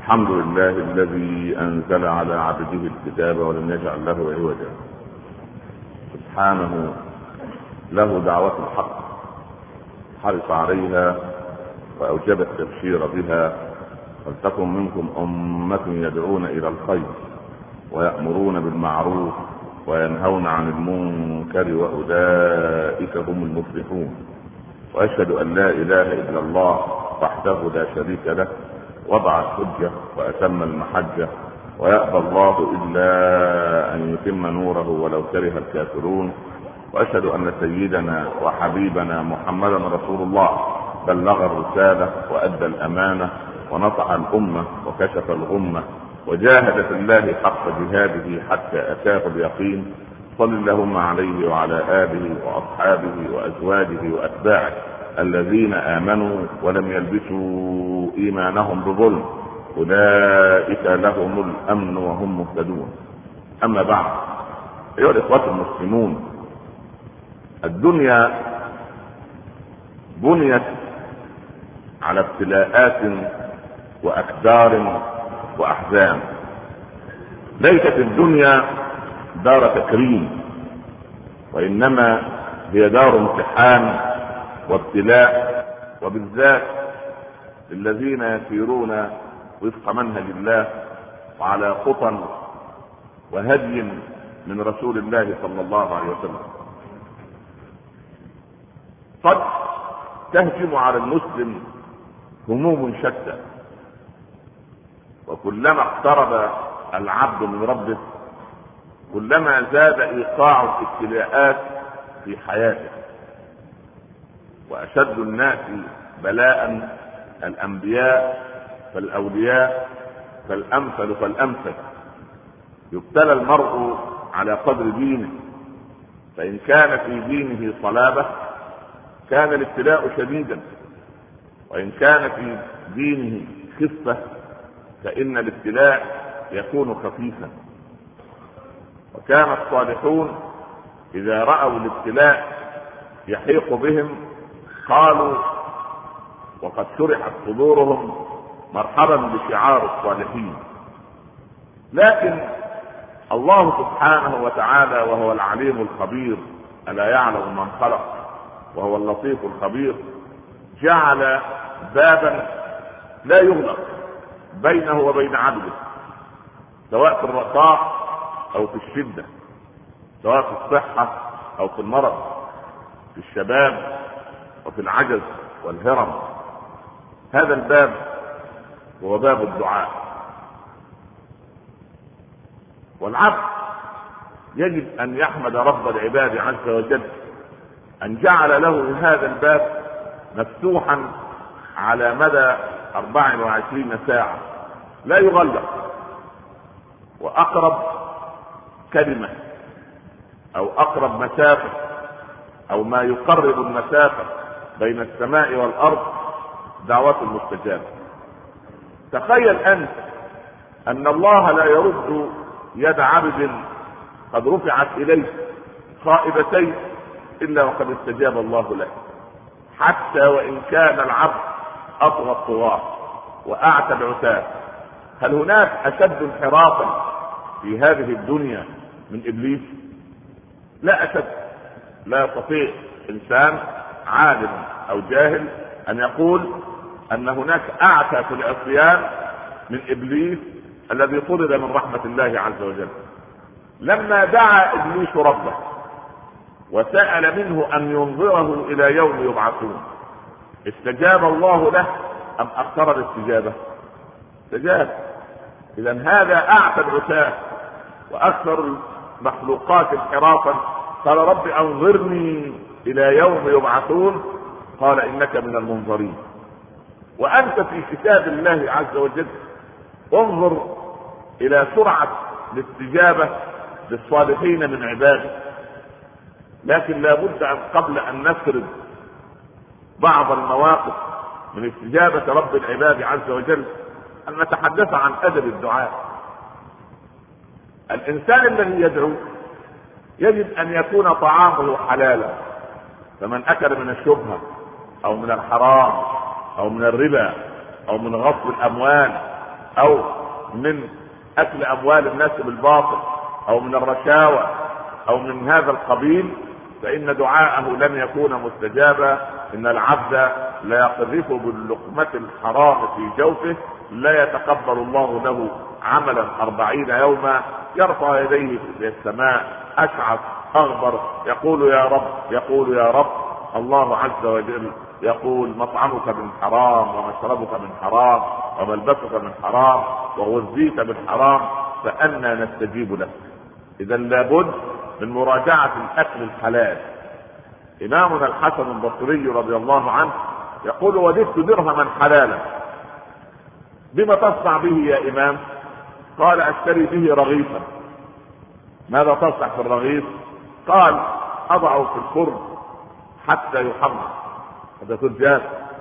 الحمد لله الذي أنزل على عبده الكتاب ولم يجعل له عوجا. سبحانه له دعوة الحق حرص عليها وأوجب التبشير بها. ولتكن منكم أمة يدعون إلى الخير ويأمرون بالمعروف وينهون عن المنكر وأولئك هم المفلحون. وأشهد أن لا إله إلا الله وحده لا شريك له وضع الحجة وأتم المحجة ويأبى الله إلا أن يتم نوره ولو كره الكافرون. وأشهد أن سيدنا وحبيبنا محمدا رسول الله بلغ الرسالة وأدى الأمانة ونصح الأمة وكشف الغمة وجاهد في الله حق جهاده حتى أتاه اليقين. صل اللهم عليه وعلى آله وأصحابه وأزواجه وأتباعه الذين آمنوا ولم يلبسوا إيمانهم بظلم أولئك لهم الأمن وهم مهتدون. أما بعد، أيها الإخوة المسلمون، الدنيا بنيت على ابتلاءات وأكدار وأحزان. ليست الدنيا دار تكريم، وإنما هي دار امتحان وابتلاء، وبالذات للذين يسيرون وفق منهج الله وعلى خطى وهدي من رسول الله صلى الله عليه وسلم. قد تهجم على المسلم هموم شتى، وكلما اقترب العبد من ربه كلما زاد ايقاع الابتلاءات في حياته. واشد الناس بلاء الانبياء فالاولياء فالامثل فالامثل. يبتلى المرء على قدر دينه، فان كان في دينه صلابه كان الابتلاء شديدا، وان كان في دينه خفه فان الابتلاء يكون خفيفا. وكان الصالحون اذا راوا الابتلاء يحيق بهم قالوا وقد شرحت صدورهم مرحبا بشعار الصالحين. لكن الله سبحانه وتعالى وهو العليم الخبير، ألا يعلم من خلق وهو اللطيف الخبير، جعل بابا لا يغلق بينه وبين عبده، سواء في الرخاء أو في الشدة، سواء في الصحة أو في المرض، في الشباب وفي العجز والهرم. هذا الباب هو باب الدعاء. والعبد يجب أن يحمد رب العباد عز وجل أن جعل له هذا الباب مفتوحا على مدى 24 ساعة لا يغلق. وأقرب كلمة أو أقرب مسافة أو ما يقرب المسافة بين السماء والأرض دعوة المستجابة. تخيل أنت أن الله لا يرد يد عبد قد رفعت إليه خائبتين إلا وقد استجاب الله له، حتى وإن كان العبد أطغى الطغاة وأعتى العتاة. هل هناك أشد انحرافا في هذه الدنيا من إبليس؟ لا أشد. لا يستطيع إنسان عالم أو جاهل أن يقول أن هناك أعتى في العصيان من إبليس الذي طرد من رحمة الله عز وجل. لما دعا إبليس ربه وسأل منه أن ينظره إلى يوم يبعثون، استجاب الله له أم أخر الاستجابة؟ استجاب. إذن هذا أعتى العتاة وأكثر المخلوقات انحرافا. قال رب أنظرني إلى يوم يبعثون، قال إنك من المنظرين. وأنت في كتاب الله عز وجل انظر إلى سرعة الاستجابة للصالحين من عباده. لكن لا بد أن قبل أن نسرد بعض المواقف من استجابة رب العباد عز وجل أن نتحدث عن أدب الدعاء. الإنسان الذي يدعو يجب أن يكون طعامه حلالا، فمن أكل من الشبهة أو من الحرام أو من الربا أو من غصب الأموال او من اكل اموال الناس بالباطل او من الرشاوى او من هذا القبيل، فان دعاءه لن يكون مستجابا. ان العبد لا يقذف باللقمة الحرام في جوفه لا يتقبل الله له عملا 40 يوما، يرفع يديه الى السماء اشعث اغبر يقول يا رب يقول يا رب. الله عز وجل يقول مطعمك من حرام ومشربك من حرام وملبسك من حرام وغذيت بالحرام، فأنى نستجيب لك؟ اذا لابد من مراجعة الاكل الحلال. امامنا الحسن البصري رضي الله عنه يقول وجدت درهما حلالا. بما تصنع به يا امام؟ قال اشتري به رغيفا. ماذا تصنع في الرغيف؟ قال اضعه في الفرن حتى يحمر، هذا يكون جاف،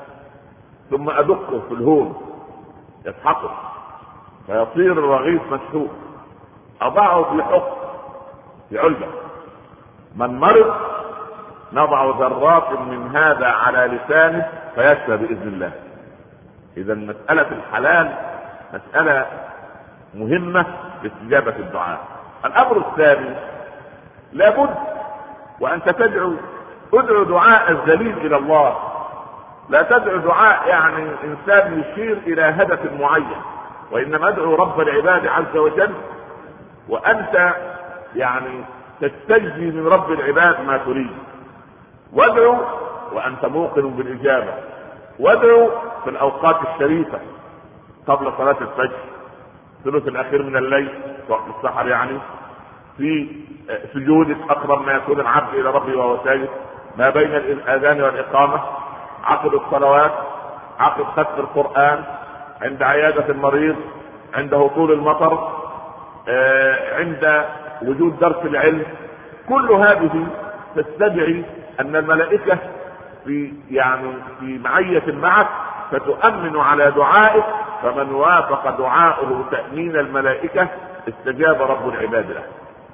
ثم ادقه في الهون يسحقه فيصير الرغيف مسحوق، اضعه في حق في علبة، من مرض نضع ذرات من هذا على لسانه فيشفى باذن الله. اذا مسألة الحلال مسألة مهمة لاستجابة الدعاء. الامر الثاني لابد وانت ادعو دعاء الذليل الى الله، لا تدعو دعاء يعني انسان يشير الى هدف معين، وانما ادعو رب العباد عز وجل وانت يعني تستجدي من رب العباد ما تريد. وادعو وانت موقن بالاجابه، وادعو في الاوقات الشريفه قبل صلاه الفجر، الثلث الاخير من الليل وقت السحر، يعني في سجودك اقرب ما يكون العبد الى ربه وهو ساجد، ما بين الاذان والاقامه، عقد الصلوات، عقد ختم القران، عند عياده المريض، عند هطول المطر، عند وجود درس العلم. كل هذه تستدعي ان الملائكه في معيه معك فتؤمن على دعائك، فمن وافق دعاؤه تأمين الملائكة استجاب رب العباد له.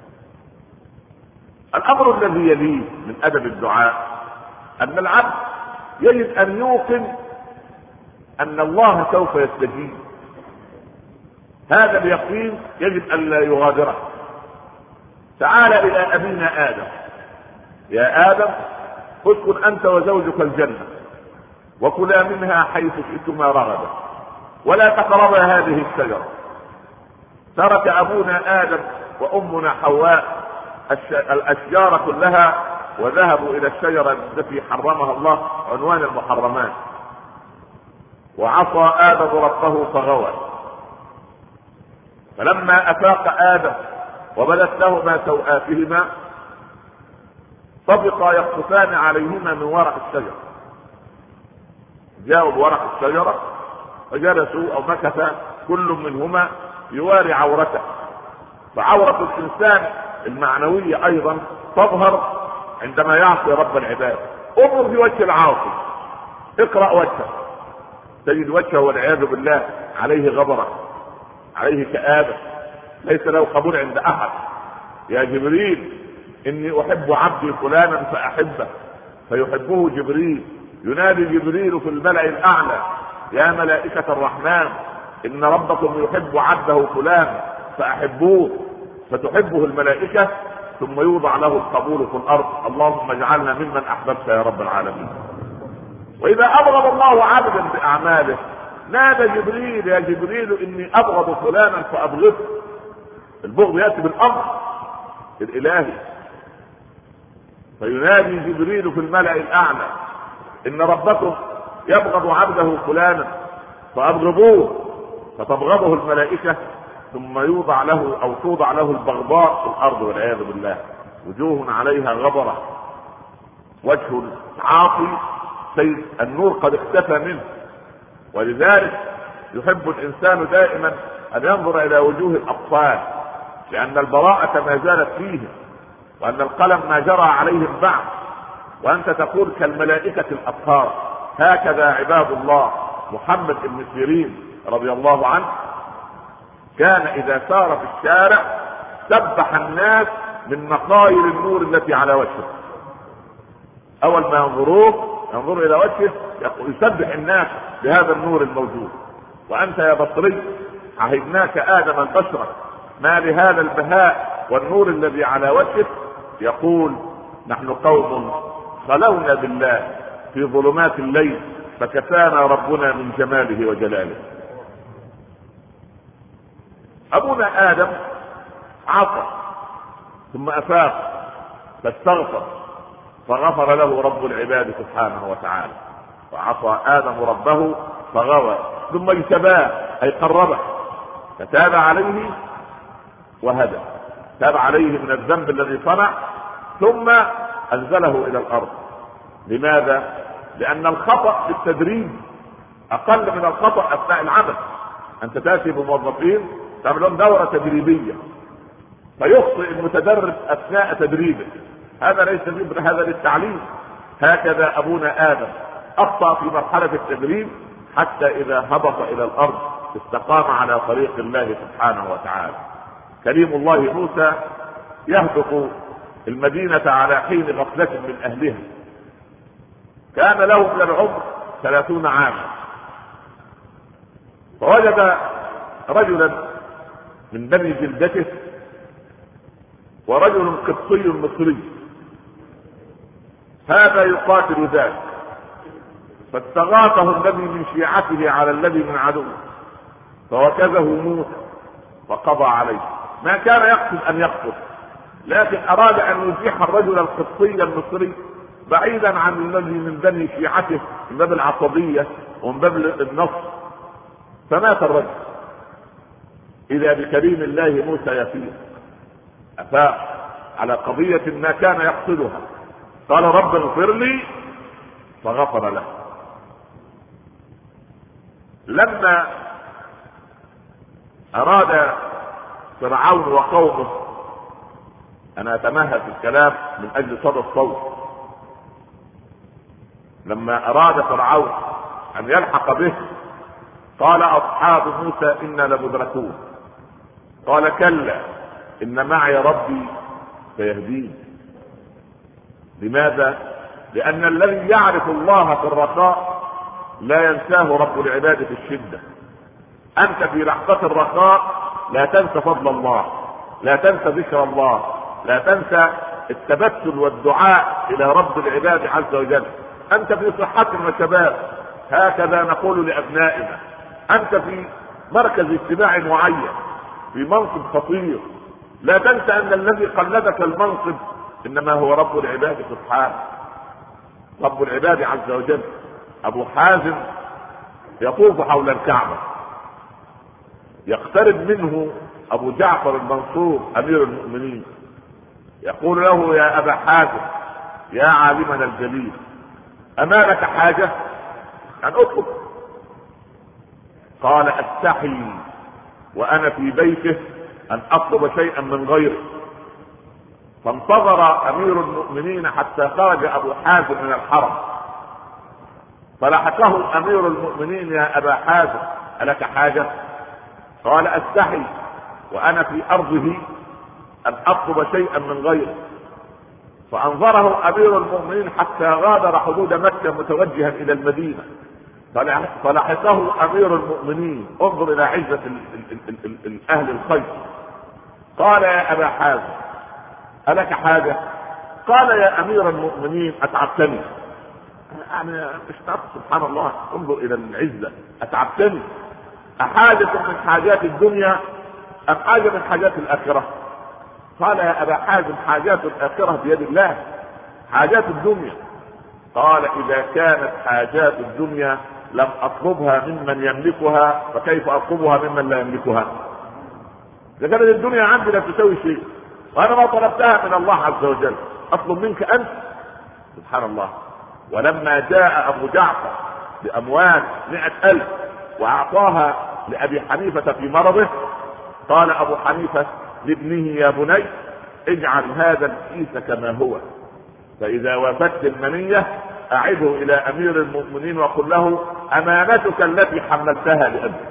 الامر الذي يليه من ادب الدعاء ان العبد يجب ان يوقن ان الله سوف يستجيب. هذا اليقين يجب ان لا يغادره. تعال الى ابينا ادم: يا ادم اسكن انت وزوجك الجنة وكلا منها حيث شئتما رغدا ولا تقربا هذه الشجرة. ترك ابونا ادم وامنا حواء الاشجار كلها وذهبوا الى الشجرة التي حرمها الله، عنوان المحرمات. وعصى ادم ربه فغوى. فلما افاق ادم وبدت لهما سوآتهما طبقا يقطفان عليهما من ورق الشجرة. جاءوا بورق الشجرة وجلسوا او مكث كل منهما يواري عورته. فعورة الانسان المعنوية ايضا تظهر عندما يعصي رب العباد. انظر في وجه العاصي، اقرأ وجهه، تجد وجهه والعياذ بالله عليه غبرة، عليه كآبة، ليس له قبول عند احد. يا جبريل اني احب عبدي فلانا فاحبه، فيحبه جبريل. ينادي جبريل في الملأ الاعلى: يا ملائكة الرحمن ان ربكم يحب عبده فلان فاحبوه، فتحبه الملائكة، ثم يوضع له القبول في الارض: اللهم اجعلنا ممن احببت يا رب العالمين. واذا ابغض الله عبدا باعماله نادى جبريل: يا جبريل اني ابغض فلانا فابغضه. البغض ياتي بالامر الالهي. فينادي جبريل في الملأ الاعلى: ان ربكم يبغض عبده فلانا فابغضوه، فتبغضه الملائكة، ثم يوضع له او توضع له البغضاء في الارض والعياذ بالله. وجوه عليها غبرة، وجه العاصي سيد النور قد اختفى منه. ولذلك يحب الانسان دائما ان ينظر الى وجوه الاطفال، لان البراءة ما زالت فيهم، وان القلم ما جرى عليهم بعد، وانت تقول كالملائكة الاطهار. هكذا عباد الله. محمد بن سيرين رضي الله عنه كان اذا سار في الشارع سبح الناس من نقاير النور التي على وجهه. اول ما ينظروا الى وجهه يسبح الناس بهذا النور الموجود. وانت يا بصري عهدناك آدم البشرة ما لهذا البهاء والنور الذي على وجهه؟ يقول نحن قوم خلونا بالله في ظلمات الليل فكفانا ربنا من جماله وجلاله. أبونا آدم عصى ثم أفاق فاستغفر فغفر له رب العباد سبحانه وتعالى. وعصى آدم ربه فغوى ثم اجتباه أي قربه فتاب عليه وهدى، تاب عليه من الذنب الذي صنع ثم أنزله إلى الأرض. لماذا؟ لأن الخطأ في التدريب أقل من الخطأ أثناء العمل. أنت تأتي بموظفين تعمل لهم دورة تدريبية فيخطئ المتدرب أثناء تدريبه، هذا ليس هذا للتعليم. هكذا أبونا آدم أخطأ في مرحلة التدريب حتى إذا هبط إلى الأرض استقام على طريق الله سبحانه وتعالى. كريم الله موسى يهبط المدينة على حين غفلة من أهلها، كان له من العمر 30 عاما، فوجد رجلا من بني جلدته ورجل قبطي مصري، هذا يقاتل ذاك، فاستغاثه الذي من شيعته على الذي من عدوه فوكزه موسى وقضى عليه. ما كان يقصد ان يقتل، لكن اراد ان يزيح الرجل القبطي المصري بعيدا عن الذي من بني شيعته من باب العصبية ومن باب النصر، فمات الرجل. اذا بكريم الله موسى يفيق افاق على قضية ما كان يقصدها، قال رب اغفر لي فغفر له. لما اراد فرعون وقومه، انا اتمهل في الكلام من اجل صدى الصوت، لما اراد فرعون ان يلحق به قال اصحاب موسى انا لمدركون، قال كلا ان معي ربي سيهدين. لماذا؟ لان الذي يعرف الله في الرخاء لا ينساه رب العباد في الشدة. انت في لحظة الرخاء لا تنسى فضل الله، لا تنسى ذكر الله، لا تنسى التبتل والدعاء الى رب العباد عز وجل. انت في صحة وشباب، هكذا نقول لابنائنا، انت في مركز اجتماع معين في منصب خطير، لا تنسى ان الذي قلدك المنصب انما هو رب العباد سبحانه، رب العباد عز وجل. ابو حازم يطوف حول الكعبة، يقترب منه ابو جعفر المنصور امير المؤمنين، يقول له يا ابا حازم يا عالمنا الجليل اما لك حاجة ان اطلب؟ قال استحي وانا في بيته ان اطلب شيئا من غيره. فانتظر امير المؤمنين حتى خرج ابو حازم من الحرم، فلحقه امير المؤمنين يا ابا حازم الك حاجة؟ قال استحي وانا في ارضه ان اطلب شيئا من غيره. فانظره امير المؤمنين حتى غادر حدود مكة متوجها الى المدينة، فلحقه امير المؤمنين، انظر الى عزة اهل الخير. قال يا ابا حازم الك حاجة؟ قال يا امير المؤمنين اتعبتني. يعني سبحان الله، انظر الى العزة، اتعبتني. احاجة من حاجات الدنيا ام حاجة من حاجات الاخرة؟ قال يا ابا حازم حاجات الاخرة بيد الله، حاجات الدنيا. قال اذا كانت حاجات الدنيا لم اطلبها ممن يملكها فكيف اطلبها ممن لا يملكها؟ اذا كانت الدنيا عندي لا تسوي شيء وانا ما طلبتها من الله عز وجل، اطلب منك انت؟ سبحان الله. ولما جاء ابو جعفر باموال 100,000 واعطاها لابي حنيفة في مرضه، قال ابو حنيفة لابنه يا بني اجعل هذا الكيس كما هو، فاذا وافدت المنية اعده الى امير المؤمنين وقل له امانتك التي حملتها لابنك.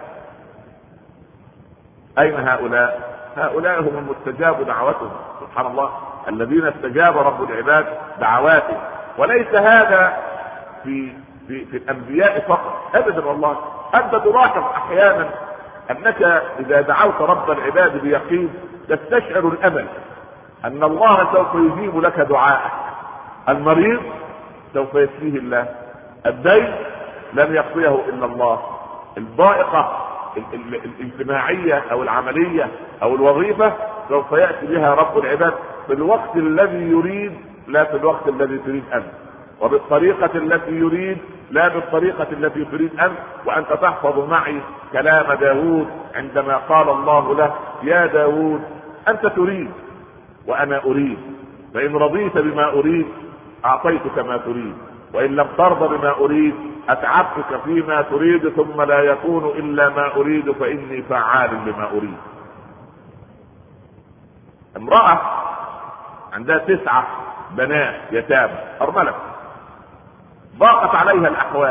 اين هؤلاء؟ هؤلاء هم المستجاب دعوتهم، سبحان الله، الذين استجاب رب العباد دعواته. وليس هذا في الانبياء فقط ابدا، والله انت تلاحظ احيانا انك اذا دعوت رب العباد بيقين تستشعر الامل ان الله سوف يجيب لك دعاءك. المريض سوف يشفيه الله، الدين لن يقضيه الا الله، الضائقة الاجتماعية او العملية او الوظيفة سوف يأتي بها رب العباد في الوقت الذي يريد، لا في الوقت الذي تريد انت، وبالطريقة التي يريد لا بالطريقة التي تريد انت. وانت تحفظ معي كلام داود عندما قال الله له: يا داود انت تريد وانا اريد، فان رضيت بما اريد اعطيتك ما تريد، وان لم ترضى بما اريد اتعبتك فيما تريد، ثم لا يكون الا ما اريد فاني فعال لما اريد. امرأة عندها 9 بنات يتامى ارملة، ضاقت عليها الاحوال،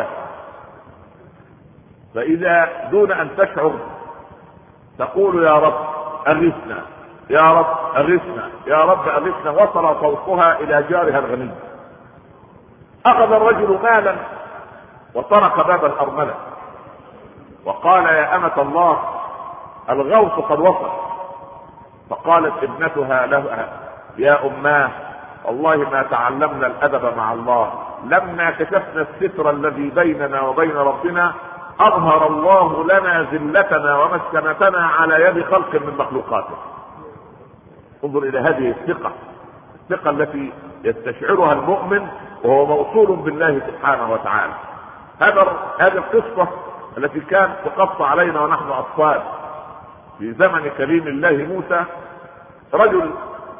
فاذا دون ان تشعر تقول: يا رب اغثنا، يا رب اغثنا، يا رب اغثنا. وصل صوتها الى جارها الغني. اخذ الرجل مالا وطرق باب الارملة وقال: يا امة الله الغوث قد وصل. فقالت ابنتها لها: يا اماه والله ما تعلمنا الادب مع الله، لما كشفنا الستر الذي بيننا وبين ربنا اظهر الله لنا ذلتنا ومسكنتنا على يد خلق من مخلوقاته. انظر الى هذه الثقة التي يستشعرها المؤمن وهو موصول بالله سبحانه وتعالى. هذه القصة التي كانت تقص علينا ونحن اطفال في زمن كريم الله موسى. رجل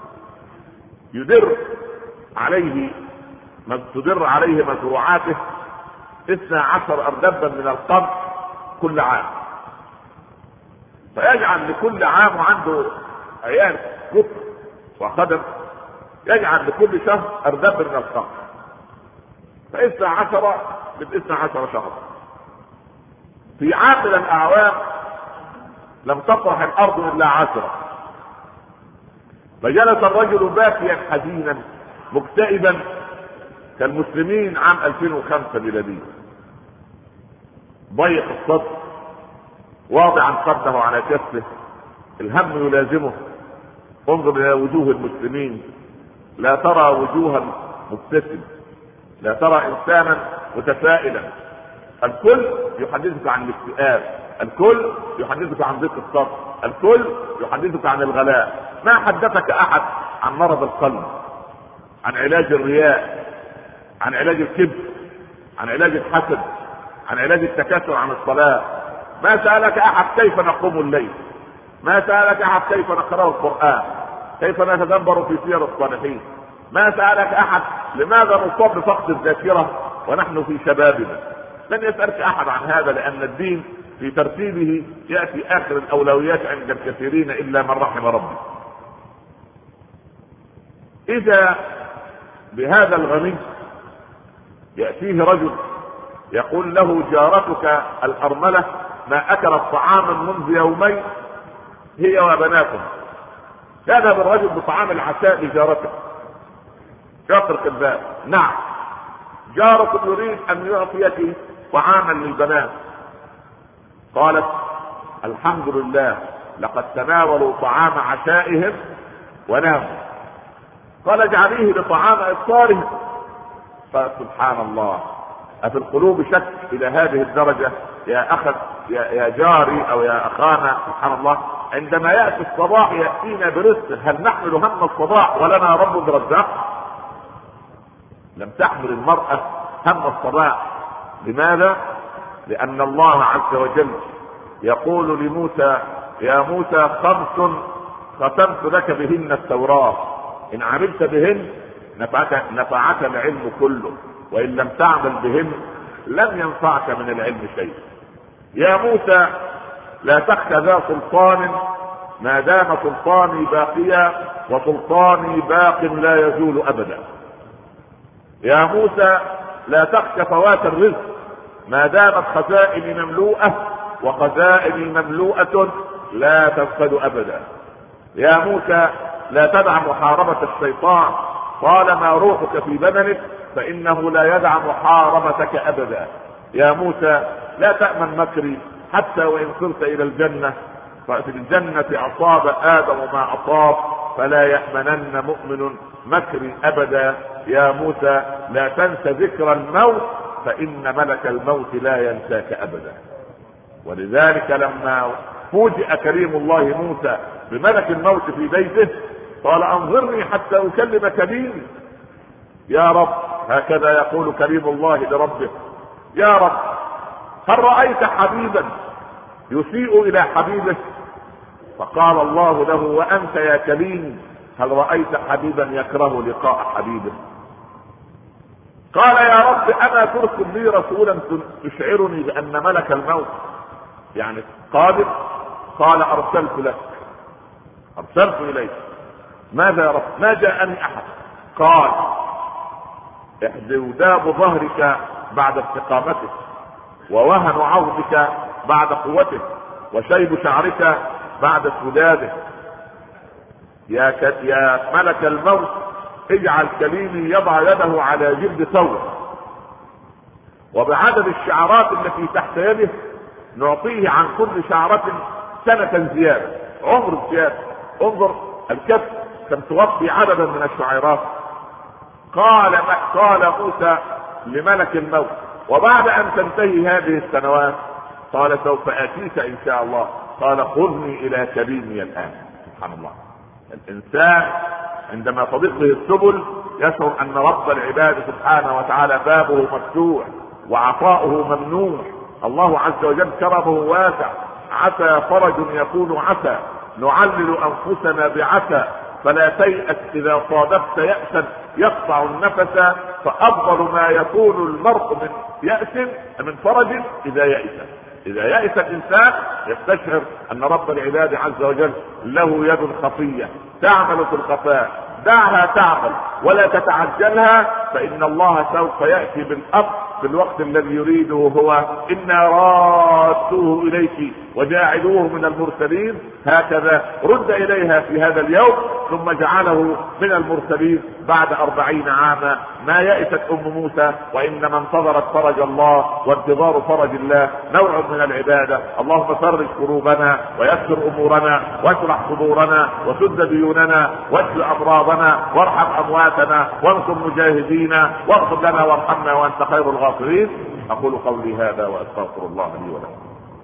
تدر عليه مزروعاته 12 أردبا من القمح كل عام، فيجعل لكل عام عنده عيال كتر وخدم، يجعل لكل شهر أردب من القمح، ف12 ب12 شهر. في عام من الأعوام لم تطرح الأرض إلا 10، فجلس الرجل باكيا حزينا مكتئبا كالمسلمين عام 2005 ميلادية، ضيق الصدر، واضعا خده على كفه، الهم يلازمه. انظر الى وجوه المسلمين، لا ترى وجوها مبتسم، لا ترى انسانا متفائلا. الكل يحدثك عن الاكتئاب، الكل يحدثك عن ضيق الصدر، الكل يحدثك عن الغلاء. ما حدثك احد عن مرض القلب، عن علاج الرياء، عن علاج الكبر، عن علاج الحسد، عن علاج التكاسل عن الصلاة. ما سألك احد كيف نقوم الليل، ما سألك احد كيف نقرأ القرآن، كيف نتدبر في سير الصالحين. ما سألك احد لماذا نصاب بفقد الذاكرة ونحن في شبابنا. لن يسألك احد عن هذا، لان الدين في ترتيبه يأتي اخر الاولويات عند الكثيرين الا من رحم ربي. اذا بهذا الغني يأتيه رجل يقول له: جارتك الأرملة ما أكلت طعاما منذ يومين هي وبناتها. يذهب الرجل بطعام العشاء لجارته، يطرق الباب: نعم، جارك يريد أن يعطيك طعاما للبنات. قالت: الحمد لله، لقد تناولوا طعام عشائهم وناموا. قال: اجعليه لطعام إفطارهم. قال: سبحان الله، أفي القلوب شك إلى هذه الدرجة يا أخ يا جاري أو يا أخانا؟ سبحان الله، عندما يأتي الصباح يأتينا برزق، هل نحمل هم الصباح ولنا رب رزاق؟ لم تحمل المرأة هم الصباح. لماذا؟ لأن الله عز وجل يقول لموسى: يا موسى 5 ختمت لك بهن التوراة، إن عملت بهن نفعك العلم كله، وإن لم تعمل بهن لم ينفعك من العلم شيء. يا موسى لا تخشى ذا سلطان ما دام سلطاني باقيا، وسلطاني باق لا يزول أبدا. يا موسى لا تخشى فوات الرزق ما دامت خزائني مملوءة، وخزائني مملوءة لا تنفد أبدا. يا موسى لا تدع محاربة الشيطان طالما روحك في بدنك، فإنه لا يدع محاربتك أبدا. يا موسى لا تأمن مكري حتى وإن صرت إلى الجنة ففي الجنة أصاب آدم ما أصاب فلا يأمنن مؤمن مكري أبدا. يا موسى لا تنس ذكر الموت فإن ملك الموت لا ينساك أبدا. ولذلك لما فوجئ كريم الله موسى بملك الموت في بيته قال انظرني حتى أكلم كبيري. يا رب، هكذا يقول كريم الله لربه، يا رب هل رأيت حبيبا يسيء إلى حبيبه؟ فقال الله له وأنت يا كريم هل رأيت حبيبا يكره لقاء حبيبه؟ قال يا رب أنا ترسل لي رسولا تشعرني بأن ملك الموت يعني قادر؟ قال أرسلت لك، أرسلت إليك. ماذا يا رب؟ ما جاءني أحد. قال احدوداب ظهرك بعد استقامتك، ووهن عظمك بعد قوتك، وشيب شعرك بعد سداده. يا ملك الموت اجعل كليمي يضع يده على جلد ثور، وبعدد الشعرات التي تحت يده نعطيه عن كل شعرة سنة زيادة، عمر زيادة. انظر الكف كم تغطي عددا من الشعيرات. قال موسى لملك الموت وبعد ان تنتهي هذه السنوات قال سوف اتيك ان شاء الله. قال خذني الى كريمي الان. سبحان الله. الانسان عندما تضيق به السبل يشعر ان رب العباد سبحانه وتعالى بابه مفتوح وعطاؤه ممنوع. الله عز وجل كرمه واسع. عسى فرج يكون عسى، نعلل انفسنا بعسى، فلا تيأس اذا صادفت يأسا يقطع النفس، فافضل ما يكون المرء من يأس من فرج اذا يأس. اذا يأس الانسان يستشعر ان رب العباد عز وجل له يد خفية تعمل في الخفاء. دعها تعمل ولا تتعجلها، فان الله سوف يأتي بالامر في الوقت الذي يريده هو. إنا رادوه إليك وجاعلوه من المرسلين. هكذا رد إليها في هذا اليوم ثم جعله من المرسلين بعد 40 عاما. ما يئست أم موسى وإنما انتظرت فرج الله، وانتظار فرج الله نوع من العبادة. اللهم فرج كروبنا ويسر أمورنا واشرح صدورنا وسد ديوننا واشف أمراضنا وارحم أمواتنا وانصر مجاهدينا واغفر لنا وارحمنا وأنت خير الغافرين. أقول قولي هذا وأستغفر الله لي ولكم.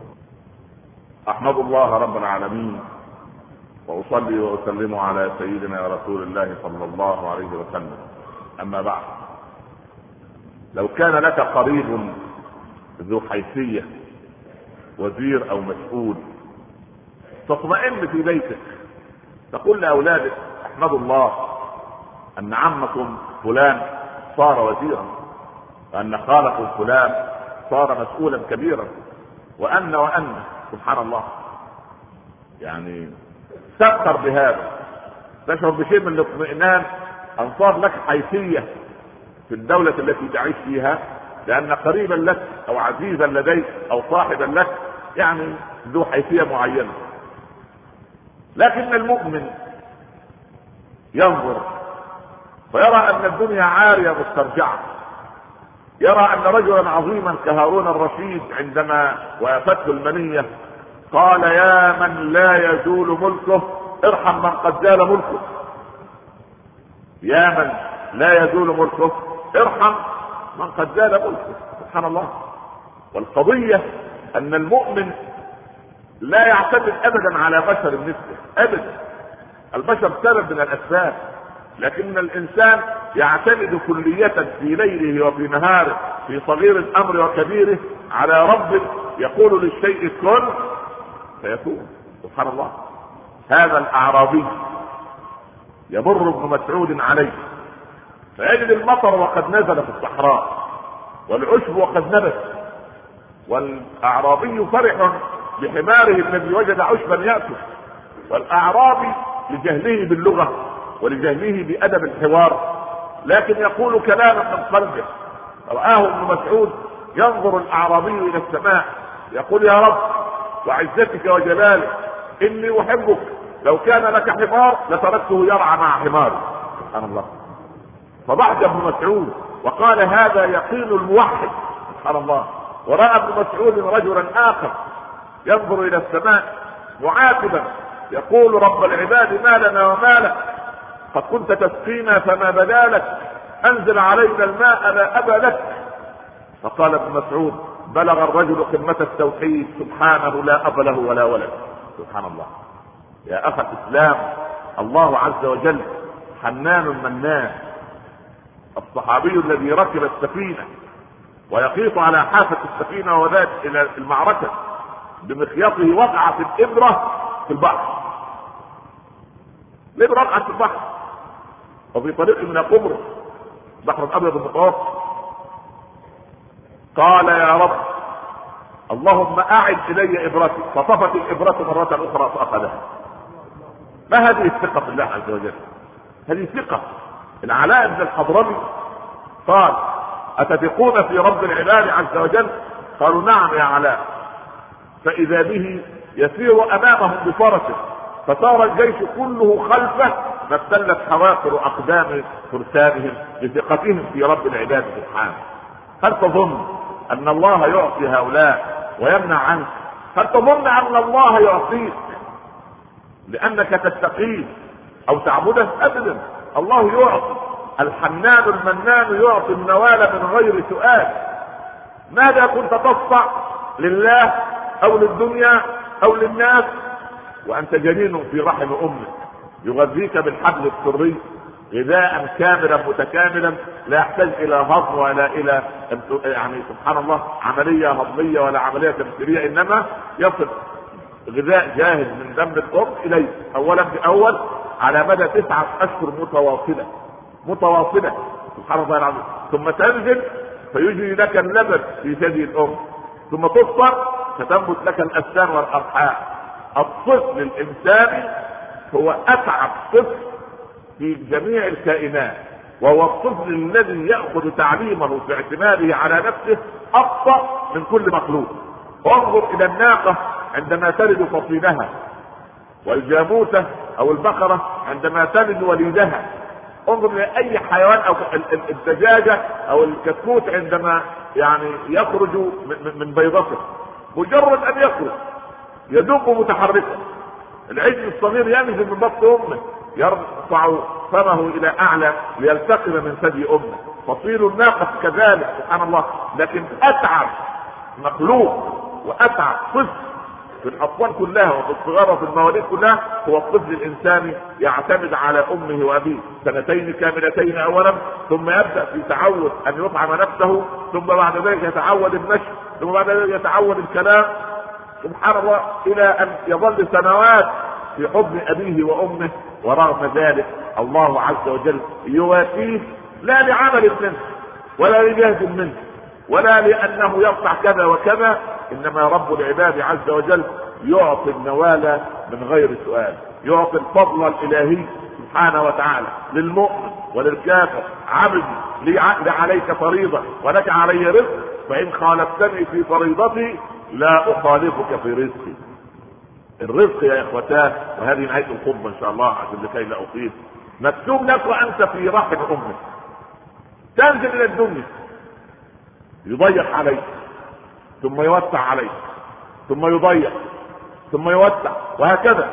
أحمد الله رب العالمين وأصلي وأسلم على سيدنا رسول الله صلى الله عليه وسلم. أما بعد، لو كان لك قريب ذو حيثية وزير أو مسؤول تطمئن في بيتك تقول لأولادك احمدوا الله أن عمكم فلان صار وزيرا، وأن خالكم فلان صار مسؤولا كبيرا، وأن سبحان الله. يعني تفخر بهذا، تشعر بشيء من الاطمئنان أن صار لك حيثية في الدولة التي تعيش فيها، لأن قريبا لك أو عزيزا لديك أو صاحبا لك يعني ذو حيثية معينة. لكن المؤمن ينظر ويرى أن الدنيا عارية مسترجعة، يرى أن رجلا عظيما كهارون الرشيد عندما وافته المنية قال يا من لا يزول ملكه ارحم من قد زال ملكه. يا من لا يزول ملكه ارحم من قد زال ملكه. سبحان الله. والقضية أن المؤمن لا يعتمد أبدا على بشر مثله أبدا. البشر سبب من الأسباب، لكن الإنسان يعتمد كلية في ليله وفي نهاره في صغير الأمر وكبيره على رب يقول للشيء كن فيكون. سبحان الله. هذا الأعرابي يمر ابن مسعود عليه فيجد المطر وقد نزل في الصحراء والعشب وقد نبت، والأعرابي فرح بحماره الذي وجد عشبا يأكل، والأعرابي لجهله باللغة ولجهله بأدب الحوار لكن يقول كلاما من قلبه. رآه ابن مسعود ينظر الأعرابي إلى السماء يقول يا رب وعزتك وجلالك إني أحبك، لو كان لك حمار لتركته يرعى مع حماري. سبحان الله. فضحك ابن مسعود وقال هذا يقين الموحد. سبحان الله. ورأى ابن مسعود رجلا آخر ينظر الى السماء معاتبا يقول رب العباد ما لنا وما لك، قد كنت تسقينا فما بدا لك، انزل علينا الماء لا ابا لك. فقال ابن مسعود بلغ الرجل قمة التوحيد سبحانه لا اب له ولا ولد. سبحان الله. يا اخ الاسلام، الله عز وجل حنان منان. الصحابي الذي ركب السفينة ويقيط على حافة السفينة وذات الى المعركة بمخيطه وقعت الابرة في البحر. الابرة وقعت في البحر وفي طريق من قبرص بحر الابيض المتوسط. قال يا رب اللهم اعد الي ابرتي، فطفت الابرة مرة اخرى فاخذها. ما هذه الثقة في الله عز وجل؟ هذه ثقة. العلاء بن الحضرمي قال أتثقون في رب العباد عز وجل؟ قالوا نعم يا علاء. فإذا به يسير أمامهم بفرسه فصار الجيش كله خلفه فابتلت حواقر أقدام فرسانهم بثقتهم في رب العباد سبحانه. هل تظن أن الله يعطي هؤلاء ويمنع عنك؟ هل تظن أن الله يعطيك لأنك تستقيم أو تعبده؟ أبدا. الله يعطي. الحنان المنان يعطي النوال من غير سؤال. ماذا كنت تصنع لله أو للدنيا أو للناس وأنت جنين في رحم أمك يغذيك بالحبل السري غذاء كاملا متكاملا لا يحتاج إلى هضم ولا إلى يعني سبحان الله عملية هضمية ولا عملية تمثيلية، إنما يصل غذاء جاهز من دم الأم إليه أولا بأول على مدى 9 أشهر متواصلة سبحان الله العظيم. ثم تنزل فيجري لك اللبن في ثدي الأم، ثم تصفر فتنبت لك الأسنان والأرحام. الطفل الإنساني هو أتعب طفل في جميع الكائنات، وهو الطفل الذي يأخذ تعليمه في اعتماده على نفسه أبطأ من كل مخلوق. انظر إلى الناقة عندما تلد فصيلها، والجاموسة أو البقرة عندما تلد وليدها. انظر إلى أي حيوان أو الدجاجة أو الكتكوت عندما يعني يخرج من بيضته، مجرد أن يخرج يدق متحركا. العجل الصغير ينزل من بطن أمه يرفع فمه إلى أعلى ليلتقم من ثدي أمه. فصيل الناقة كذلك سبحان الله. لكن أتعب مخلوق وأتعب طفل في الأطفال كلها وفي الصغار وفي المواليد كلها هو الطفل الإنساني، يعتمد على أمه وأبيه 2 كاملتين أولا، ثم يبدأ في تعود أن يطعم نفسه، ثم بعد ذلك يتعود المشي، ثم بعد ذلك يتعود الكلام سبحان الله إلى أن يظل سنوات في حضن أبيه وأمه. ورغم ذلك الله عز وجل يوافيه لا لعمل منه ولا لجهد منه ولا لأنه يصنع كذا وكذا، إنما رب العباد عز وجل يعطي النوال من غير سؤال، يعطي الفضل الإلهي سبحانه وتعالى للمؤمن وللكافر. عبدي لي عليك فريضة ولك علي رزق، فإن خالفتني في فريضتي لا أخالفك في رزقي. الرزق يا إخوتاه، وهذه نهاية الخطبة إن شاء الله عشان لكي لا أطيل، مكتوب لك وأنت في رحم أمك تنزل إلى الدنيا يضيق عليك ثم يوسع عليك ثم يضيق ثم يوسع وهكذا.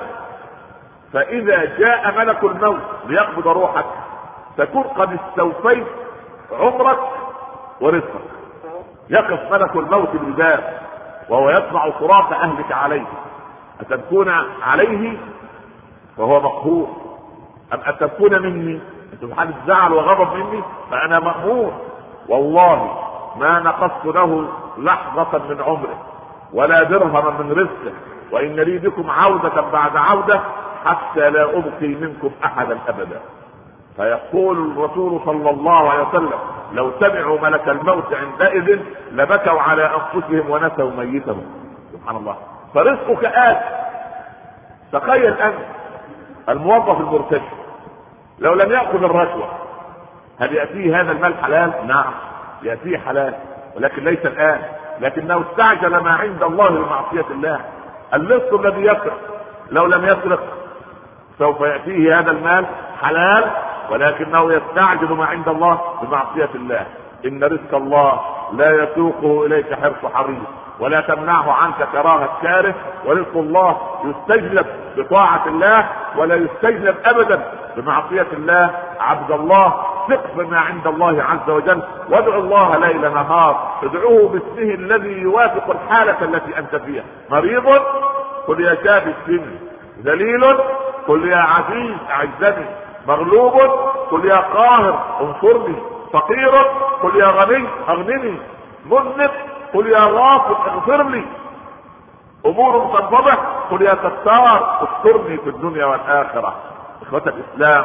فإذا جاء ملك الموت ليقبض روحك تكون قد استوفيت عمرك ورزقك. يقف ملك الموت بالباب وهو يسمع صراخ أهلك عليه، أتبكون عليه فهو مقهور أم أتبكون مني؟ أنتم حال الزعل وغضب مني فأنا مأمور. والله ما نقصت له لحظة من عمره ولا درهما من رزقه، وإن لي بكم عودة بعد عودة حتى لا أبقي منكم أحدا أبدا. فيقول الرسول صلى الله عليه وسلم لو سمعوا ملك الموت عندئذ لبكوا على أنفسهم ونسوا ميتهم. سبحان الله. فرزقك آت. تخيل أنت الموظف المرتشي لو لم يأخذ الرشوة هل يأتيه هذا المال حلال؟ نعم يأتيه حلال، ولكن ليس الآن، لكنه استعجل ما عند الله لمعصية الله. اللص الذي يسرق لو لم يسرق سوف يأتيه هذا المال حلال، ولكنه يستعجل ما عند الله بمعصية الله. إن رزق الله لا يسوقه اليك حرص حريص، ولا تمنعه عنك كراهة كاره. ورزق الله يستجلب بطاعة الله ولا يستجلب ابدا بمعصية الله. عبد الله ثق بما عند الله عز وجل، وادعو الله ليل نهار، ادعوه باسمه الذي يوافق الحالة التي انت فيها. مريض قل يا شافي اشفني، ذليل قل يا عزيز اعزني، مغلوب قل يا قاهر انصرني، فقير قل يا غني اغنني، مذنب قل يا غافر اغفر لي، امور تنفضح قل يا ستار استرني في الدنيا والاخره. اخوة الاسلام،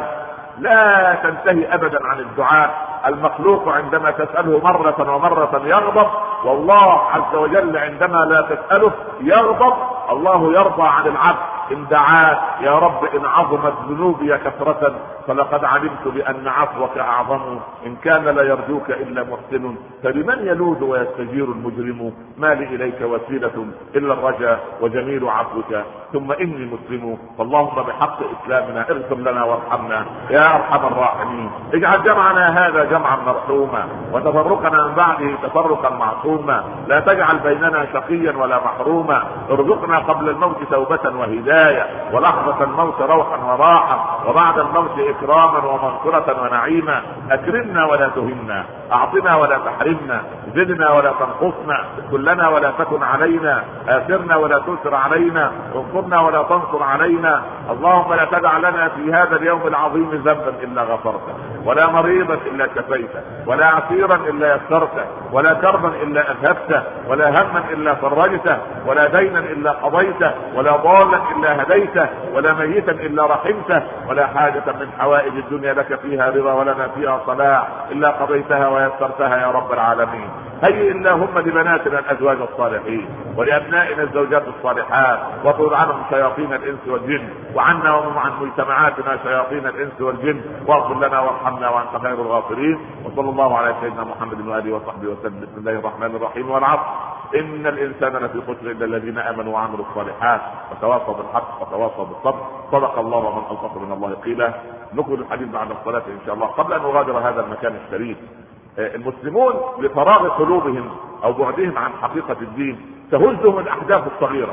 لا تنتهي ابدا عن الدعاء. المخلوق عندما تسأله مرة ومرة يغضب، والله عز وجل عندما لا تسأله يغضب. الله يرضى عن العبد إن دعاه يا رب إن عظمت ذنوبي كثرة فلقد علمت بأن عفوك أعظم، إن كان لا يرجوك إلا محسن، فبمن يلوذ ويستجير المجرم، ما لي إليك وسيلة إلا الرجاء وجميل عفوك، ثم إني مسلم. فاللهم بحق إسلامنا اغفر لنا وارحمنا يا أرحم الراحمين. اجعل جمعنا هذا جمعا مرحوما، وتفرقنا من بعده تفرقا معصوما، لا تجعل بيننا شقيا ولا محروما. ارزقنا قبل الموت توبة وهداية، ولحظة الموت روحا وراحة، وبعد الموت إكراما ومغفرة ونعيما. أكرمنا ولا تهنا، أعطنا ولا تحرمنا، زدنا ولا تنقصنا، كلنا ولا تكن علينا، آثرنا ولا تؤثر علينا، انصرنا ولا تنصر علينا. اللهم لا تدع لنا في هذا اليوم العظيم ذنبا إلا غفرته، ولا مريضا إلا شفيته، ولا عسيرا إلا يسرته، ولا كربا إلا أذهبته، ولا هما إلا فرجته، ولا دينا إلا قضيته، ولا ضالا إلا هديته، ولا ميتا إلا رحمته، ولا حاجة من حوائج الدنيا لك فيها رضا ولنا فيها صلاح إلا قضيتها ويسرتها يا رب العالمين. هيئ اللهم لبناتنا الأزواج الصالحين، ولأبنائنا الزوجات الصالحات، واطرد عنهم شياطين الإنس والجن، وعنا وعن مجتمعاتنا شياطين الإنس والجن، واغفر لنا وارحمنا وأنت خير الغافرين. وصلى الله على سيدنا محمد وآله وصحبه وسلم. بسم الله الرحمن الرحيم. والعصر إن الإنسان لفي خسر إلا الذين آمنوا وعملوا الصالحات وتواصوا بالحق وتواصوا بالصبر. صدق الله ومن ألطف من الله قيلا. نكمل الحديث بعد الصلاة إن شاء الله. قبل أن نغادر هذا المكان الشريف، المسلمون لفراغ قلوبهم أو بعدهم عن حقيقة الدين تهزهم الأحداث الصغيرة.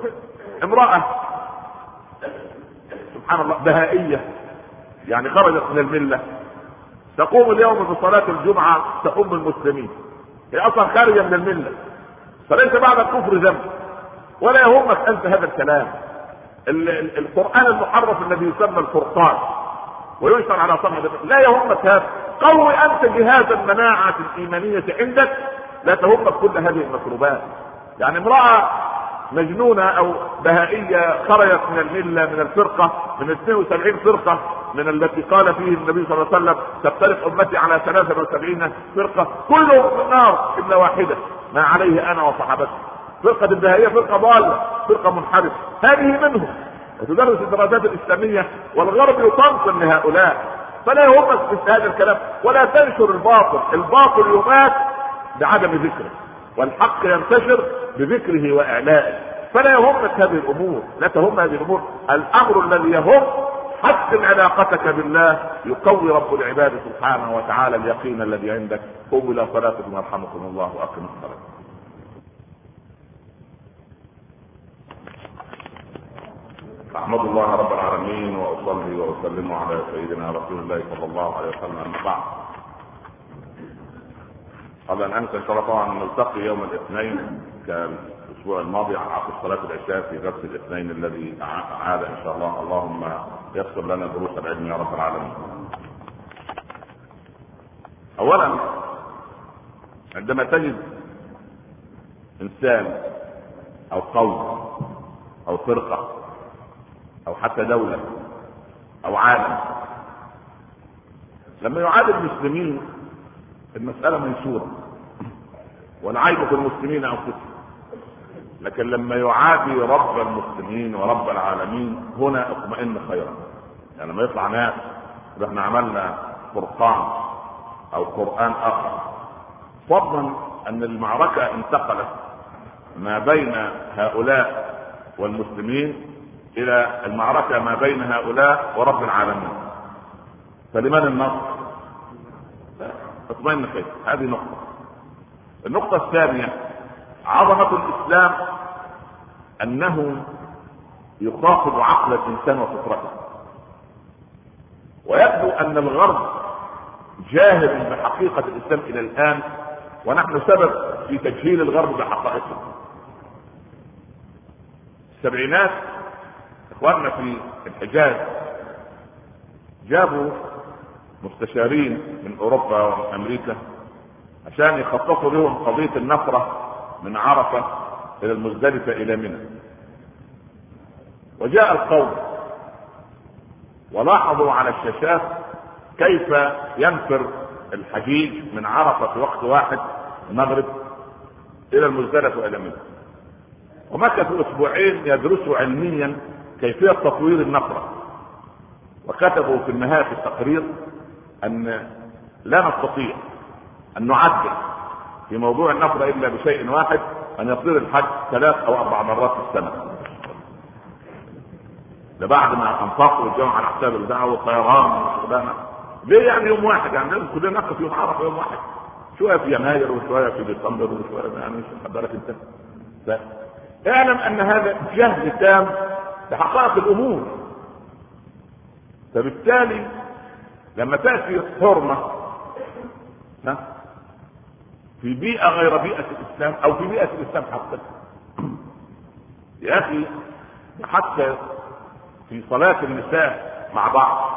امرأة سبحان الله بهائية يعني خرجت من الملة، تقوم اليوم بصلاة الجمعة تقوم المسلمين، هي أصلا خارجة من الملة، فليس بعد الكفر ذنب ولا يهمك أنت هذا الكلام. القرآن المحرف الذي يسمى الفرقان وينشر على صفحة لا يهمك هذا. قوي أنت جهاز المناعة الإيمانية عندك، لا تهمك كل هذه المكروبات. يعني امرأة مجنونة أو بهائية خرجت من الملة، من الفرقة، من 72 فرقة من التي قال فيه النبي صلى الله عليه وسلم تفترق أمتي على 73 فرقة كلهم في النار إلا واحدة ما عليه أنا وصحابتي. فرقة البهائية فرقة ضالة، فرقة منحرفة، هذه منهم، وتدرس الدراسات الإسلامية والغرب يطنطن لهؤلاء. فلا يهمك في هذا الكلام ولا تنشر الباطل. الباطل يمات بعدم ذكره، والحق ينتشر بذكره وإعلائه. فلا يهمك هذه الأمور، لا تهم هذه الأمور. الأمر الذي يهم حسن علاقتك بالله، يقوي رب العباد سبحانه وتعالى اليقين الذي عندك. قوموا إلى صلاتكم يرحمكم الله وأقيموا الصلاة. أحمد الله رب العالمين وأصلي وأسلم على سيدنا رسول الله صلى الله عليه وسلم. أما بعد، قبل أن أنسى إن شاء الله طبعا نلتقي يوم الاثنين كالأسبوع الماضي عقب صلاة العشاء في درس الاثنين الذي عاد إن شاء الله. اللهم يسر لنا دروس العلم يا رب العالمين. أولا، عندما تجد إنسان أو قوم أو فرقة أو حتى دولة أو عالم لما يعادي المسلمين المسألة منشورة والعيب في المسلمين أنفسهم، لكن لما يعادي رب المسلمين ورب العالمين هنا اطمئن خيرا. يعني لما يطلع ناس احنا عملنا فرقان أو قرآن آخر، فضلا أن المعركة انتقلت ما بين هؤلاء والمسلمين إلى المعركة ما بين هؤلاء ورب العالمين، فلمن النصر؟ اطمئن خير. هذه نقطة. النقطة الثانية، عظمة الإسلام أنه يخاطب عقل الإنسان وفطرته، ويبدو أن الغرب جاهل بحقيقة الإسلام إلى الآن، ونحن سبب في تجهيل الغرب بحقائقه. السبعينات إخواننا في الحجاز جابوا مستشارين من أوروبا ومن أمريكا عشان يخططوا لهم قضية النفرة من عرفة إلى المزدلفة إلى منى. وجاء القوم ولاحظوا على الشاشات كيف ينفر الحجيج من عرفة في وقت واحد المغرب إلى المزدلفة وإلى منى، ومكثوا أسبوعين يدرسوا علميا كيفية تطوير النفرة، وكتبوا في النهاية في التقرير أن لا نستطيع أن نعدل في موضوع النفرة إلا بشيء واحد، أن يصير الحج 3 أو 4 مرات في السنة. ده بعد ما انفقوا الجامعة على حساب الدعوة والطيران والشغلانة. ليه يعني يوم واحد؟ يعني لازم كلنا نقف يوم عرفة يوم واحد، شوية في يناير وشوية في ديسمبر وشوية يعني مش مقدرك انت. اعلم ان هذا جهل تام بحقائق الامور. فبالتالي لما تأتي حرمة في بيئة غير بيئة الإسلام أو في بيئة الإسلام حتى، يا أخي حتى في صلاة النساء مع بعض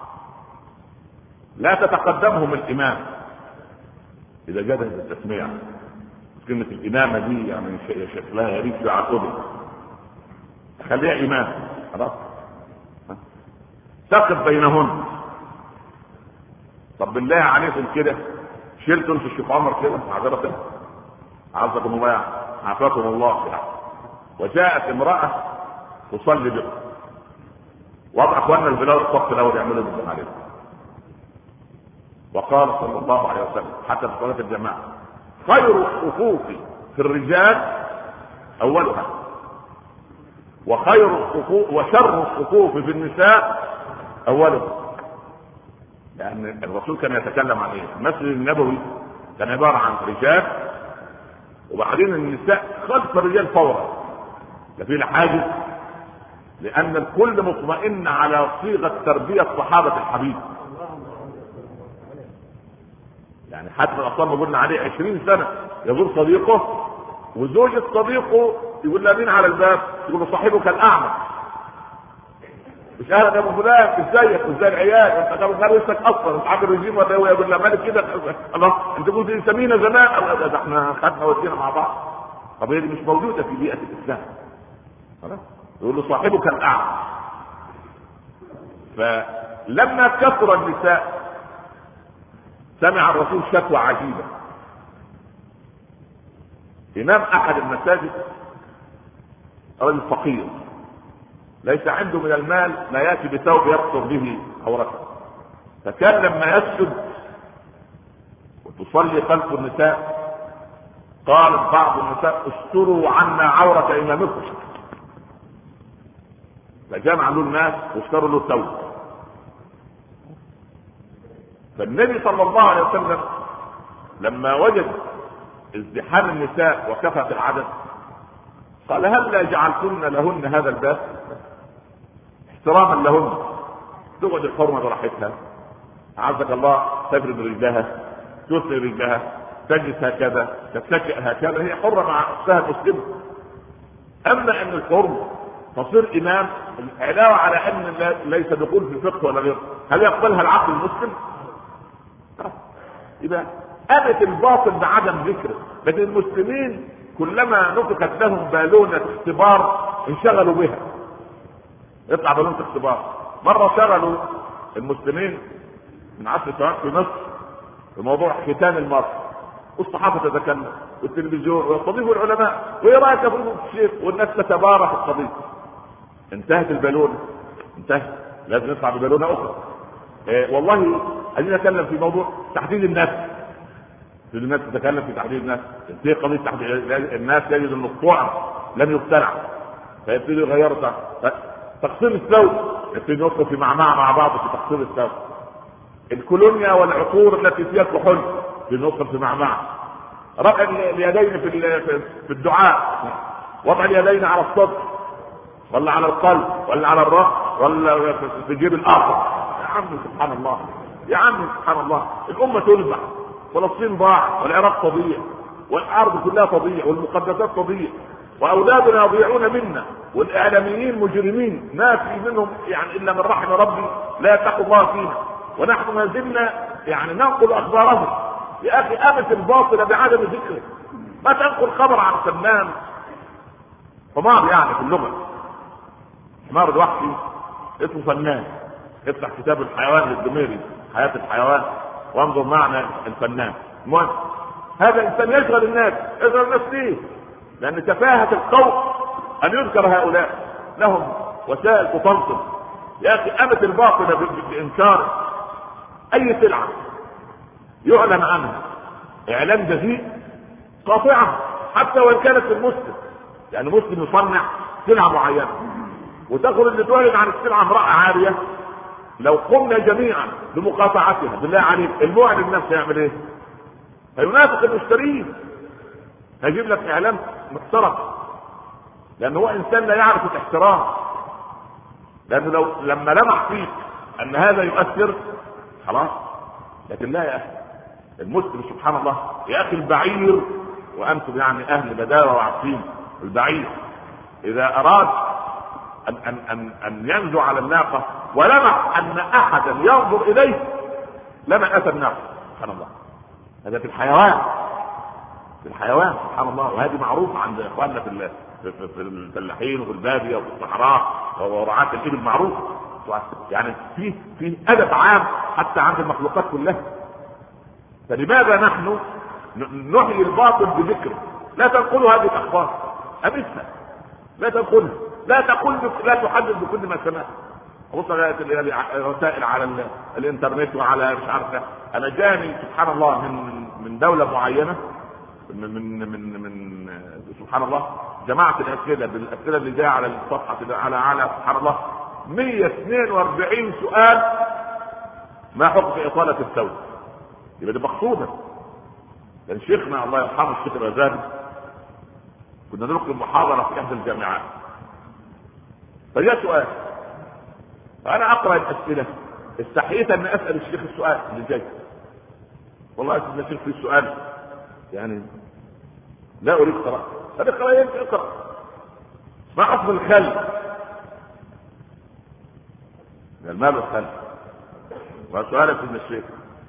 لا تتقدمهم الإمام إذا جدت التسمية. كلمة الإمامة دي يعني شكلها غريب في عقوبة، خليها إمام خلاص، تقف بينهن. طب بالله عليكم كده شلتوا في الشيخ عمر كده معذرة عزكم الله عافاكم الله يعني. وجاءت امرأة تصلي بكم، وضع اخواننا البلاد الصف الاول يعملوا بالله عليهم، وقال صلى الله عليه وسلم حتى في صلاة الجماعة: خير الصفوف في الرجال اولها، وخير الصفوف وشر الصفوف في النساء اولها. لأن يعني الرسول كان يتكلم عن ايه؟ المسجد النبوي كان عبارة عن رجال، وبعدين النساء خلف الرجال فورا، لا في حاجز، لأن الكل مطمئن على صيغة تربية صحابة الحبيب. يعني حتى الأطفال ما قلنا عليه 20 سنة يزور صديقه، وزوجة صديقه يقول له مين على الباب؟ يقول له صاحبك الأعمى. مش اهلا يا ابو فلان، ازيك وازاي العيال؟ انت كان نفسك اصلا انت عامل رجيم ولا هو يقول له مالك كده؟ الله انت كنت سمينا زمان، ده احنا خدنا ودينا مع بعض. طب هي دي مش موجوده في بيئه الاسلام. خلاص يقول له صاحبك الاعمى. فلما كثر النساء سمع الرسول شكوى عجيبه. امام احد المساجد رجل فقير ليس عنده من المال ما ياتي بثوب يستر به عورته، فكان لما يسجد وتصلي خلف النساء قالت بعض النساء: استروا عنا عورة امامكم. فجمع له الناس واشتروا له ثوب. فالنبي صلى الله عليه وسلم لما وجد ازدحام النساء وكثرة العدد قال: هل جعلتن لهن هذا الباب احتراما لهن؟ تقعد الحرمة براحتها، عزك الله، تفرد رجلها، تسري رجلها، تجلس هكذا، تتكئ هكذا، هي حرة مع اختها المسلمة. اما ان الحرمة تصير امام، علاوة على ان ليس دخول في الفقه ولا غيره، هل يقبلها العقل المسلم؟ يبقى ابت الباطل بعدم ذكره. لكن المسلمين كلما نفخت لهم بالونة اختبار انشغلوا بها. يطلع بالونة اختبار. مرة شغلوا المسلمين من عصر السواق في مصر في موضوع ختان المرأة، والصحافة تتكلم والتلفزيون ويستضيفوا العلماء، وايه رايك يا ابو الشيخ؟ والناس تتبارك في القضية. انتهت البالونة، انتهت، لازم نطلع ببالونة اخرى. والله عايزين نتكلم في موضوع تحديد النفس. الناس تتكلم في تحديد الناس، تنتهي قضية تحديد الناس، يجد ان الطعم لم يقتنع فيبتدي يغيروا تقصير الثوب، يبتدي يدخل في معمعة مع بعض في تقصير الثوب. الكولونيا والعطور التي فيها كحول يدخل في معمعة. رفع اليدين في الدعاء، وضع اليدين على الصدر ولا على القلب ولا على الراس ولا في جيب الاخر. يا عم سبحان الله، يا عم سبحان الله، الامه تلبع، فلسطين ضاع، والعراق تضيع، والارض كلها تضيع، والمقدسات تضيع، واولادنا يضيعون منا، والاعلاميين مجرمين ما في منهم يعني الا من رحم ربي لا يتقي الله فينا، ونحن ما زلنا يعني ننقل اخبارهم. يا اخي امت الباطل بعدم ذكره. ما تنقل خبر عن فنان حمار يعني في اللغه، حمار الوحشي اسمه فنان. افتح كتاب الحيوان للدميري، حياه الحيوان، وانظر معنى الفنان. المهم هذا الانسان يشغل الناس ليه؟ لان تفاهه القوم ان يذكر هؤلاء، لهم وسائل تطمطم. يا اخي امت الباطل بانكار اي سلعه يعلن عنها اعلان جزيء قاطعه، حتى وان كانت المسلم، يعني مسلم يصنع سلعه معينه وتاخذ اللي تعلن عن السلعه امراه عاريه، لو قمنا جميعا بمقاطعتها بالله عليك المعلن نفسه يعمل ايه؟ هينافق المشترين، هيجيب لك اعلان محترم، لانه هو انسان لا يعرف الاحترام. لانه لما لمح فيك ان هذا يؤثر خلاص. لكن لا يا اخي، المسلم سبحان الله يا اخي البعير، وانتم يعني اهل بداوه وعارفين البعير اذا اراد ان ينزو على الناقه ولمح ان احدا ينظر اليه لما اتى الناقه. سبحان الله، هذا في الحيوان، في الحيوان سبحان الله. وهذه معروفه عند اخواننا في الفلاحين وفي الباديه وفي الصحراء ورعاة الابل، معروف يعني في ادب عام حتى عند المخلوقات كلها. فلماذا نحن نحيي الباطل بذكره؟ لا تنقلوا هذه الاخبار امسها، لا تنقلها، لا تقل، لا تحدث بكل ما سمعت. رسائل على الانترنت وعلى مش عارف. انا جاني سبحان الله من دوله معينه، من سبحان الله جماعه الاسئله بالاسئله اللي جايه على الصفحه على سبحان الله 142 سؤال. ما حكم اطاله الثوب؟ يبقى دي مقصوده. كان شيخنا الله يرحمه الشيخ الغزالي كنا نلقي محاضره في احدى الجامعات، فجاء سؤال، فانا اقرا الاسئله استحييت ان اسال الشيخ السؤال اللي جاي. والله يا الشيخ في السؤال يعني لا اريد قراءه. هذا قراءه اقرا. ما حكم الخل؟ المال والخل. وسؤالك ابن الشيخ،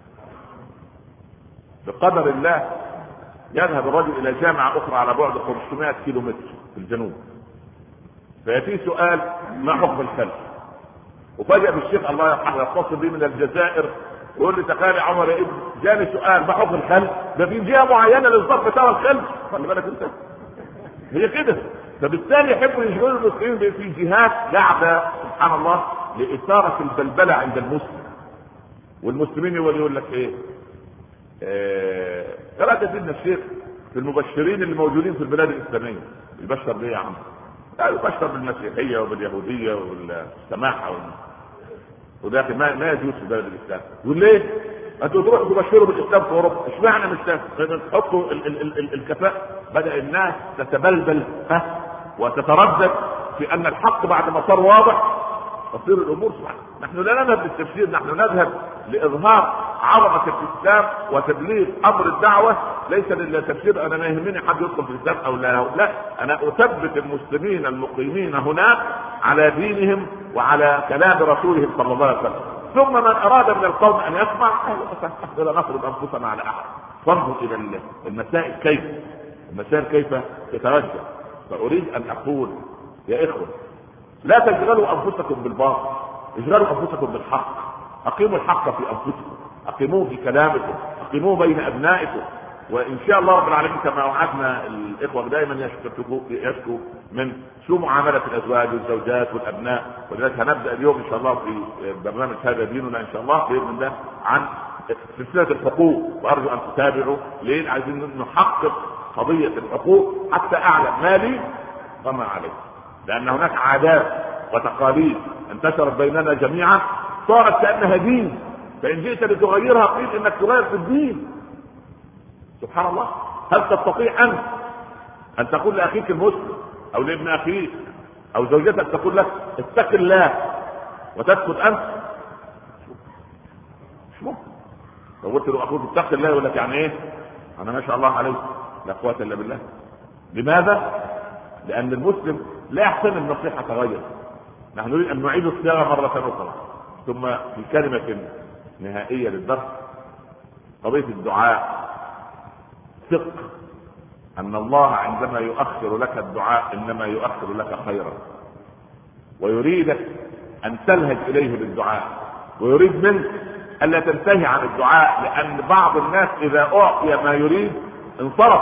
بقدر الله يذهب الرجل الى جامعه اخرى على بعد 500 كيلو متر في الجنوب، فيأتي سؤال ما حكم الخل؟ وفجأة بالشيخ الله يرحمه يتصل بي من الجزائر ويقول لي تخيل يا عمر يا ابني جاني سؤال ما حكم الخل؟ ده في جهه معينه للظرف بتاع الخل، خلي بالك انت. هي كده. فبالتالي يحبوا يشغلوا المسلمين في جهات قاعده سبحان الله لاثاره البلبله عند المسلم. والمسلمين يقول لك ايه؟ قرأت سيدنا الشيخ في المبشرين اللي موجودين في البلاد الاسلاميه، يبشر بيه يا عم؟ لا يبشر بالمسيحيه وباليهوديه والسماحه وداخل ما يجوز في بلد الاسلام. يقول ليه؟ انتوا تروحوا تبشروا بالاسلام في اوروبا، اشمعنى مش تحطوا الكفاءه؟ بدا الناس تتبلبل وتتردد في ان الحق بعد ما صار واضح تصير الامور صح. نحن لا نذهب للتفسير، نحن نذهب لاظهار عظمه الاسلام وتبليغ امر الدعوه، ليس للتفسير. انا ما يهمني حد يدخل في الاسلام او لا، انا اثبت المسلمين المقيمين هناك على دينهم وعلى كلام رسولهم صلى الله عليه وسلم. ثم من اراد من القوم ان يسمع لا نفرض انفسنا على احد. فانظر الى المسائل كيف، المسائل كيف تتوجه. فاريد ان اقول يا اخوه لا تشغلوا انفسكم بالباطل، اشغلوا انفسكم بالحق. اقيموا الحق في انفسكم، اقيموه في كلامكم، اقيموه بين ابنائكم. وان شاء الله رب العالمين كما وعدنا الاخوه دائما يشكو من سوء معامله الازواج والزوجات والابناء، ولذلك هنبدا اليوم ان شاء الله في برنامج هذا ديننا ان شاء الله باذن الله عن سلسله الحقوق، وارجو ان تتابعوا. ليه؟ عايزين نحقق قضيه الحقوق حتى اعلم ما لي وما علي، لان هناك عادات وتقاليد انتشرت بيننا جميعا صارت كانها دين، فان جئت لتغيرها قيل انك تغير في الدين. سبحان الله. هل تستطيع أن تقول لأخيك المسلم أو لابن أخيك أو زوجتك تقول لك اتق الله وتسكت أنت؟ مش ممكن. لو قلت له أخوك اتق الله يقول لك يعني إيه؟ أنا ما شاء الله عليه لا قوة إلا بالله. لماذا؟ لأن المسلم لا يحتمل النصيحة تغير. نحن نريد أن نعيد الصياغة مرة أخرى. ثم في كلمة نهائية للدرس، قضية الدعاء. ثق أن الله عندما يؤخر لك الدعاء إنما يؤخر لك خيرا، ويريدك أن تلهج إليه بالدعاء، ويريد منك ألا تنتهي عن الدعاء، لأن بعض الناس إذا أعطي ما يريد انصرف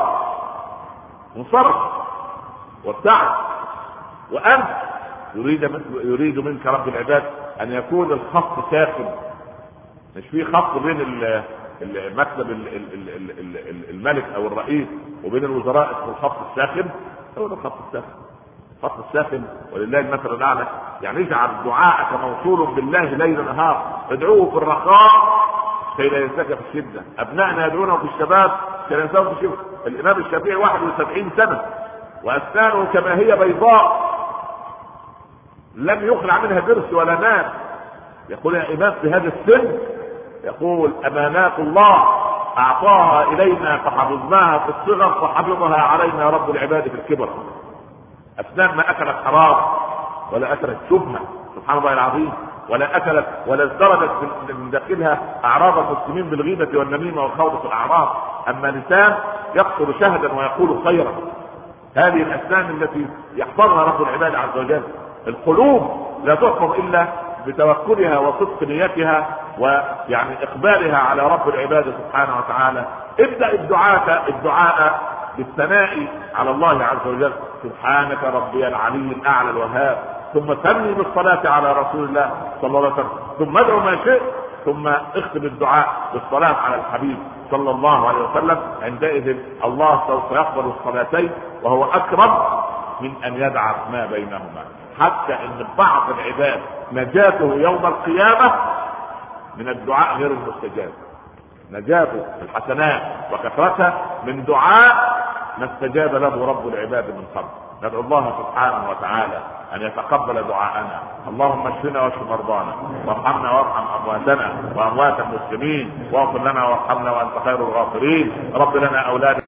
وابتعد. وأنت يريد منك رب العباد أن يكون الخط ساخن، مش في خط بين مكتب الملك أو الرئيس وبين الوزراء اسمه الخط الساخن. هو ده الخط الساخن ولله المثل الأعلى. يعني اجعل دعاءك موصول بالله ليل نهار، ادعوه في الرخاء كي لا ينساك في الشدة. أبنائنا يدعونه في الشباب كي لا ينساك في الشدة. الإمام الشافعي 71 سنة وأسنانه كما هي بيضاء لم يخلع منها ضرس ولا ناس. يقول يا إمام في هذا السن، يقول أمانات الله أعطاها إلينا فحفظناها في الصغر فحفظها علينا رب العباد في الكبر. أسنان ما أكلت حرام ولا أكلت شبهة سبحان الله العظيم، ولا أكلت ولا ازدرجت من داخلها أعراض المسلمين بالغيبة والنميمة والخوض في الأعراض. أما لسان يقتل شهدا ويقول خيرا. هذه الأسنان التي يحفظها رب العباد عز وجل. القلوب لا تحفظ إلا بتوكلها وصدق نيتها ويعني إقبالها على رب العباد سبحانه وتعالى. ابدأ الدعاء بالثناء على الله عز وجل، سبحانك ربي العلي الأعلى الوهاب، ثم ثني بالصلاة على رسول الله صلى الله عليه وسلم، ثم ادعو ما شئت، ثم اختم الدعاء بالصلاة على الحبيب صلى الله عليه وسلم. عندئذ الله سوف يقبل الصلاتين وهو أكرم من أن يدعى ما بينهما. حتى ان بعض العباد نجاته يوم القيامة من الدعاء غير المستجاب، نجاته الحسنات وكثرتها من دعاء ما استجاب له رب العباد من قبل. ندعو الله سبحانه وتعالى ان يتقبل دعاءنا. اللهم اشفنا واشف مرضانا، وارحمنا وارحم امواتنا واموات المسلمين، واغفر لنا وارحمنا وانت خير الغافرين. رب لنا اولاد